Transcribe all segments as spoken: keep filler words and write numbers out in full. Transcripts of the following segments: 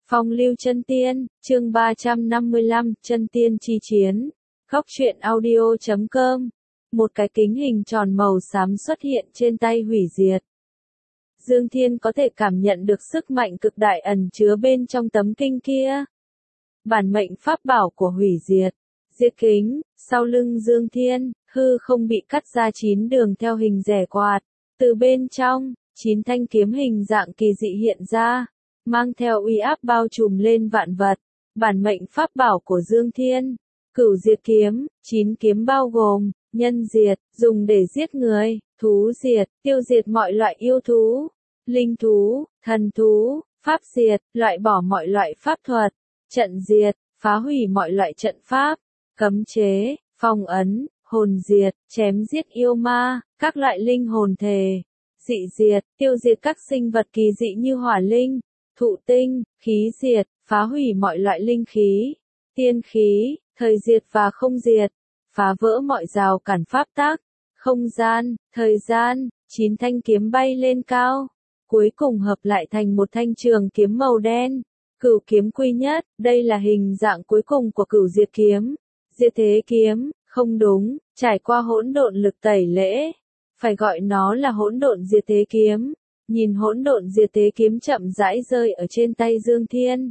Phong lưu chân tiên, chương ba trăm năm mươi lăm, chân tiên chi chiến. Góc truyện audio chấm com. Một cái kính hình tròn màu xám xuất hiện trên tay hủy diệt. Dương Thiên có thể cảm nhận được sức mạnh cực đại ẩn chứa bên trong tấm kinh kia. Bản mệnh pháp bảo của hủy diệt. Diệt kính, sau lưng Dương Thiên, hư không bị cắt ra chín đường theo hình rẻ quạt. Từ bên trong, chín thanh kiếm hình dạng kỳ dị hiện ra, mang theo uy áp bao trùm lên vạn vật. Bản mệnh pháp bảo của Dương Thiên, Cửu Diệt kiếm, chín kiếm bao gồm nhân diệt, dùng để giết người, thú diệt, tiêu diệt mọi loại yêu thú, linh thú, thần thú, pháp diệt, loại bỏ mọi loại pháp thuật, trận diệt, phá hủy mọi loại trận pháp, cấm chế, phong ấn, hồn diệt, chém giết yêu ma, các loại linh hồn thể, dị diệt, tiêu diệt các sinh vật kỳ dị như hỏa linh, thụ tinh, khí diệt, phá hủy mọi loại linh khí, tiên khí, thời diệt và không diệt, phá vỡ mọi rào cản pháp tắc, không gian, thời gian, chín thanh kiếm bay lên cao, cuối cùng hợp lại thành một thanh trường kiếm màu đen, Cửu kiếm quy nhất, đây là hình dạng cuối cùng của Cửu Diệt kiếm. Diệt thế kiếm, không đúng, trải qua hỗn độn lực tẩy lễ, phải gọi nó là hỗn độn diệt thế kiếm. Nhìn hỗn độn diệt thế kiếm chậm rãi rơi ở trên tay Dương Thiên.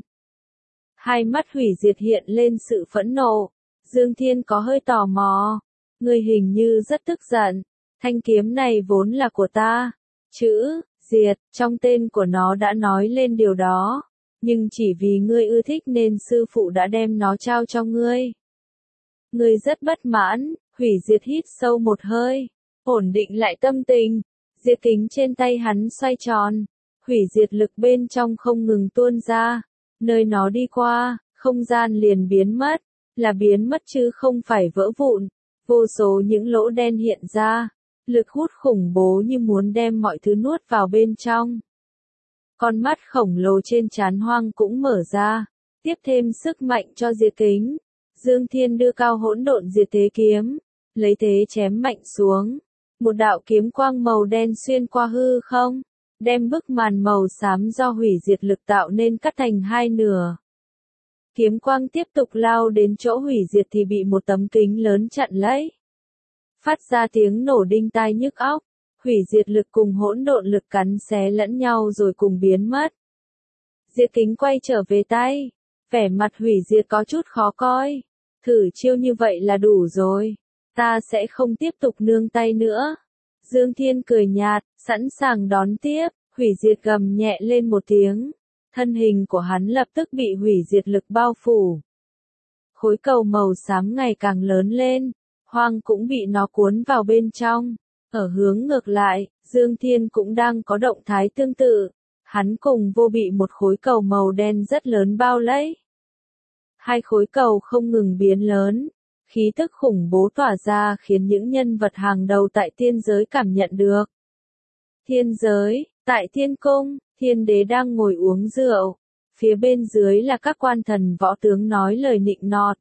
Hai mắt hủy diệt hiện lên sự phẫn nộ. Dương Thiên có hơi tò mò. Người hình như rất tức giận. Thanh kiếm này vốn là của ta. Chữ, diệt, trong tên của nó đã nói lên điều đó. Nhưng chỉ vì ngươi ưa thích nên sư phụ đã đem nó trao cho ngươi. Ngươi rất bất mãn, hủy diệt hít sâu một hơi. Ổn định lại tâm tình. Diệt kính trên tay hắn xoay tròn, hủy diệt lực bên trong không ngừng tuôn ra, nơi nó đi qua, không gian liền biến mất, là biến mất chứ không phải vỡ vụn, vô số những lỗ đen hiện ra, lực hút khủng bố như muốn đem mọi thứ nuốt vào bên trong. Con mắt khổng lồ trên trán Hoang cũng mở ra, tiếp thêm sức mạnh cho diệt kính. Dương Thiên đưa cao hỗn độn diệt thế kiếm, lấy thế chém mạnh xuống. Một đạo kiếm quang màu đen xuyên qua hư không, đem bức màn màu xám do hủy diệt lực tạo nên cắt thành hai nửa. Kiếm quang tiếp tục lao đến chỗ hủy diệt thì bị một tấm kính lớn chặn lấy. Phát ra tiếng nổ đinh tai nhức óc, hủy diệt lực cùng hỗn độn lực cắn xé lẫn nhau rồi cùng biến mất. Diệt kính quay trở về tay, vẻ mặt hủy diệt có chút khó coi. Thử chiêu như vậy là đủ rồi. Ta sẽ không tiếp tục nương tay nữa. Dương Thiên cười nhạt, sẵn sàng đón tiếp, hủy diệt gầm nhẹ lên một tiếng. Thân hình của hắn lập tức bị hủy diệt lực bao phủ. Khối cầu màu xám ngày càng lớn lên, Hoang cũng bị nó cuốn vào bên trong. Ở hướng ngược lại, Dương Thiên cũng đang có động thái tương tự. Hắn cùng vô bị một khối cầu màu đen rất lớn bao lấy. Hai khối cầu không ngừng biến lớn. Khí tức khủng bố tỏa ra khiến những nhân vật hàng đầu tại thiên giới cảm nhận được. Thiên giới, tại thiên cung, thiên đế đang ngồi uống rượu. Phía bên dưới là các quan thần võ tướng nói lời nịnh nọt.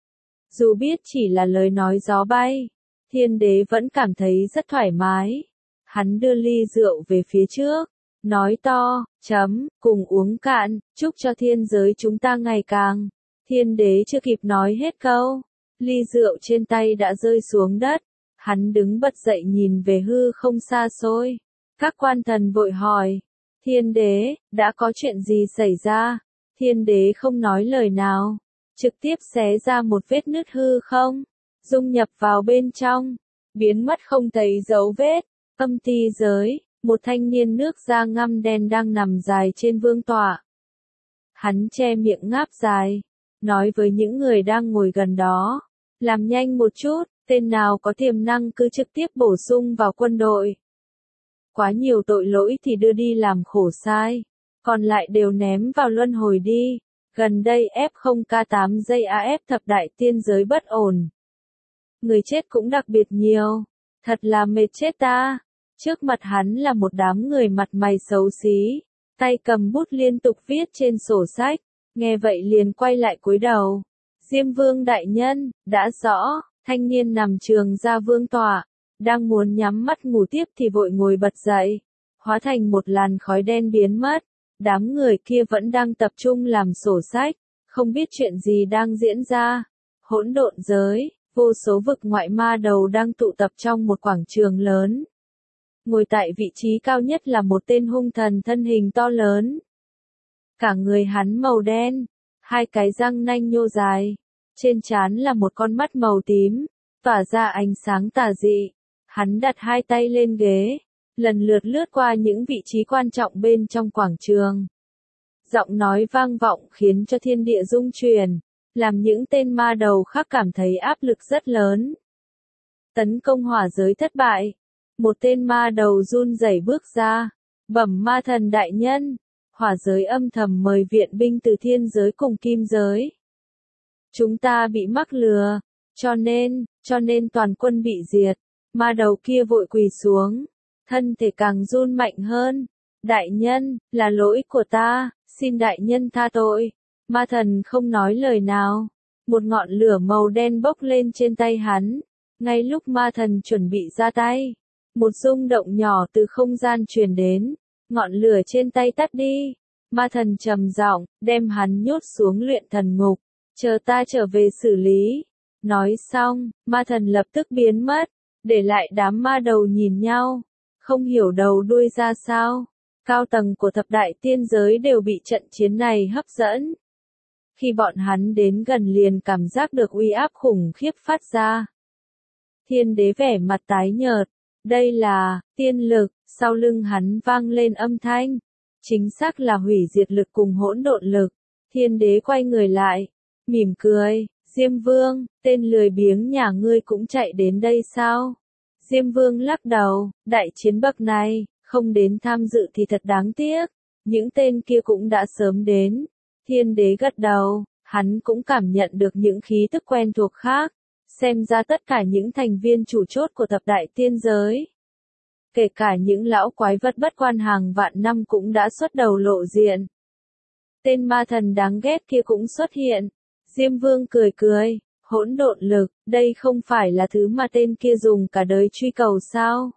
Dù biết chỉ là lời nói gió bay, thiên đế vẫn cảm thấy rất thoải mái. Hắn đưa ly rượu về phía trước, nói to, chấm, cùng uống cạn, chúc cho thiên giới chúng ta ngày càng. Thiên đế chưa kịp nói hết câu. Ly rượu trên tay đã rơi xuống đất, hắn đứng bật dậy nhìn về hư không xa xôi. Các quan thần vội hỏi, thiên đế, đã có chuyện gì xảy ra? Thiên đế không nói lời nào, trực tiếp xé ra một vết nứt hư không, dung nhập vào bên trong, biến mất không thấy dấu vết. Âm ti giới, một thanh niên nước da ngăm đen đang nằm dài trên vương tọa. Hắn che miệng ngáp dài, nói với những người đang ngồi gần đó. Làm nhanh một chút, tên nào có tiềm năng cứ trực tiếp bổ sung vào quân đội. Quá nhiều tội lỗi thì đưa đi làm khổ sai, còn lại đều ném vào luân hồi đi. Gần đây ép không K tám giây a ép thập đại tiên giới bất ổn. Người chết cũng đặc biệt nhiều, thật là mệt chết ta. Trước mặt hắn là một đám người mặt mày xấu xí, tay cầm bút liên tục viết trên sổ sách, nghe vậy liền quay lại cúi đầu. Diêm vương đại nhân, đã rõ, thanh niên nằm trường ra vương tọa, đang muốn nhắm mắt ngủ tiếp thì vội ngồi bật dậy, hóa thành một làn khói đen biến mất, Đám người kia vẫn đang tập trung làm sổ sách, không biết chuyện gì đang diễn ra. Hỗn độn giới, vô số vực ngoại ma đầu đang tụ tập trong một quảng trường lớn. Ngồi tại vị trí cao nhất là một tên hung thần thân hình to lớn. Cả người hắn màu đen, hai cái răng nanh nhô dài, trên trán là một con mắt màu tím, tỏa ra ánh sáng tà dị. Hắn đặt hai tay lên ghế, lần lượt lướt qua những vị trí quan trọng bên trong quảng trường. Giọng nói vang vọng khiến cho thiên địa rung chuyển, làm những tên ma đầu khác cảm thấy áp lực rất lớn. Tấn công hỏa giới thất bại. Một tên ma đầu run rẩy bước ra, bẩm ma thần đại nhân, hỏa giới âm thầm mời viện binh từ thiên giới cùng kim giới. Chúng ta bị mắc lừa, cho nên, cho nên toàn quân bị diệt. Ma đầu kia vội quỳ xuống, thân thể càng run mạnh hơn. Đại nhân, là lỗi của ta, xin đại nhân tha tội. Ma thần không nói lời nào. Một ngọn lửa màu đen bốc lên trên tay hắn. Ngay lúc ma thần chuẩn bị ra tay, một rung động nhỏ từ không gian truyền đến. Ngọn lửa trên tay tắt đi. Ma thần trầm giọng, đem hắn nhốt xuống luyện thần ngục. Chờ ta trở về xử lý. Nói xong, ma thần lập tức biến mất, để lại đám ma đầu nhìn nhau, không hiểu đầu đuôi ra sao. Cao tầng của thập đại tiên giới đều bị trận chiến này hấp dẫn. Khi bọn hắn đến gần liền cảm giác được uy áp khủng khiếp phát ra. Thiên đế vẻ mặt tái nhợt, đây là tiên lực, sau lưng hắn vang lên âm thanh, chính xác là hủy diệt lực cùng hỗn độn lực. Thiên đế quay người lại, mỉm cười, Diêm Vương, tên lười biếng nhà ngươi cũng chạy đến đây sao? Diêm Vương lắc đầu, đại chiến bậc này, không đến tham dự thì thật đáng tiếc, những tên kia cũng đã sớm đến. Thiên đế gật đầu, hắn cũng cảm nhận được những khí tức quen thuộc khác, xem ra tất cả những thành viên chủ chốt của thập đại tiên giới. Kể cả những lão quái vật bất quan hàng vạn năm cũng đã xuất đầu lộ diện. Tên ma thần đáng ghét kia cũng xuất hiện. Diêm Vương cười cười, hỗn độn lực, đây không phải là thứ mà tên kia dùng cả đời truy cầu sao?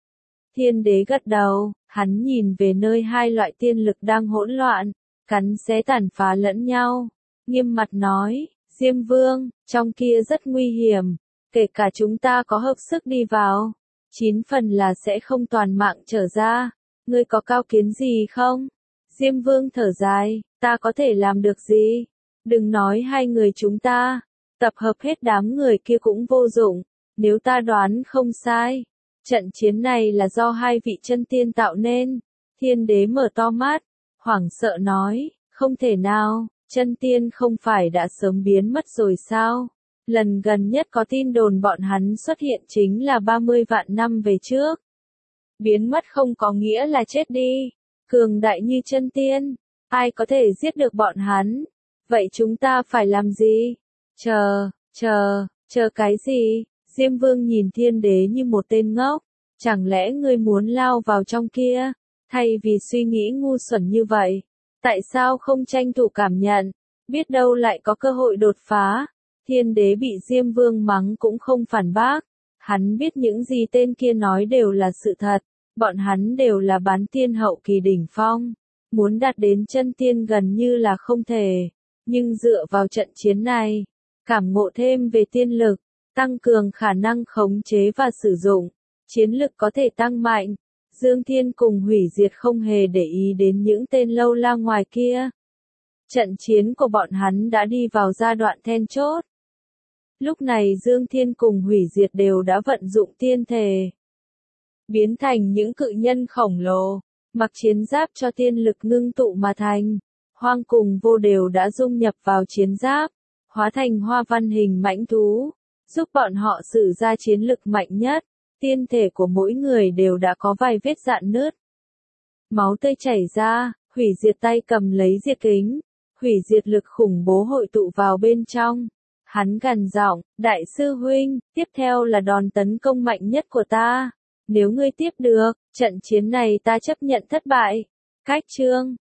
Thiên đế gật đầu, hắn nhìn về nơi hai loại tiên lực đang hỗn loạn, cắn xé tàn phá lẫn nhau, nghiêm mặt nói, Diêm Vương, trong kia rất nguy hiểm, kể cả chúng ta có hợp sức đi vào, chín phần là sẽ không toàn mạng trở ra, ngươi có cao kiến gì không? Diêm Vương thở dài, ta có thể làm được gì? Đừng nói hai người chúng ta, tập hợp hết đám người kia cũng vô dụng, nếu ta đoán không sai. Trận chiến này là do hai vị chân tiên tạo nên. Thiên đế mở to mắt, hoảng sợ nói, không thể nào, chân tiên không phải đã sớm biến mất rồi sao? Lần gần nhất có tin đồn bọn hắn xuất hiện chính là ba mươi vạn năm về trước. Biến mất không có nghĩa là chết đi, cường đại như chân tiên, ai có thể giết được bọn hắn? Vậy chúng ta phải làm gì? Chờ, chờ, chờ cái gì? Diêm Vương nhìn thiên đế như một tên ngốc. Chẳng lẽ ngươi muốn lao vào trong kia? Thay vì suy nghĩ ngu xuẩn như vậy, tại sao không tranh thủ cảm nhận? Biết đâu lại có cơ hội đột phá. Thiên đế bị Diêm Vương mắng cũng không phản bác. Hắn biết những gì tên kia nói đều là sự thật. Bọn hắn đều là bán tiên hậu kỳ đỉnh phong. Muốn đạt đến chân tiên gần như là không thể. Nhưng dựa vào trận chiến này, cảm ngộ thêm về tiên lực, tăng cường khả năng khống chế và sử dụng, chiến lực có thể tăng mạnh. Dương Thiên cùng hủy diệt không hề để ý đến những tên lâu la ngoài kia. Trận chiến của bọn hắn đã đi vào giai đoạn then chốt. Lúc này Dương Thiên cùng hủy diệt đều đã vận dụng tiên thể, biến thành những cự nhân khổng lồ, mặc chiến giáp cho tiên lực ngưng tụ mà thành. Hoang cùng vô đều đã dung nhập vào chiến giáp, hóa thành hoa văn hình mãnh thú, giúp bọn họ sử ra chiến lực mạnh nhất. Tiên thể của mỗi người đều đã có vài vết rạn nứt. Máu tươi chảy ra, hủy diệt tay cầm lấy diệt kính, hủy diệt lực khủng bố hội tụ vào bên trong. Hắn gằn giọng, đại sư huynh, tiếp theo là đòn tấn công mạnh nhất của ta. Nếu ngươi tiếp được, trận chiến này ta chấp nhận thất bại. Cách chương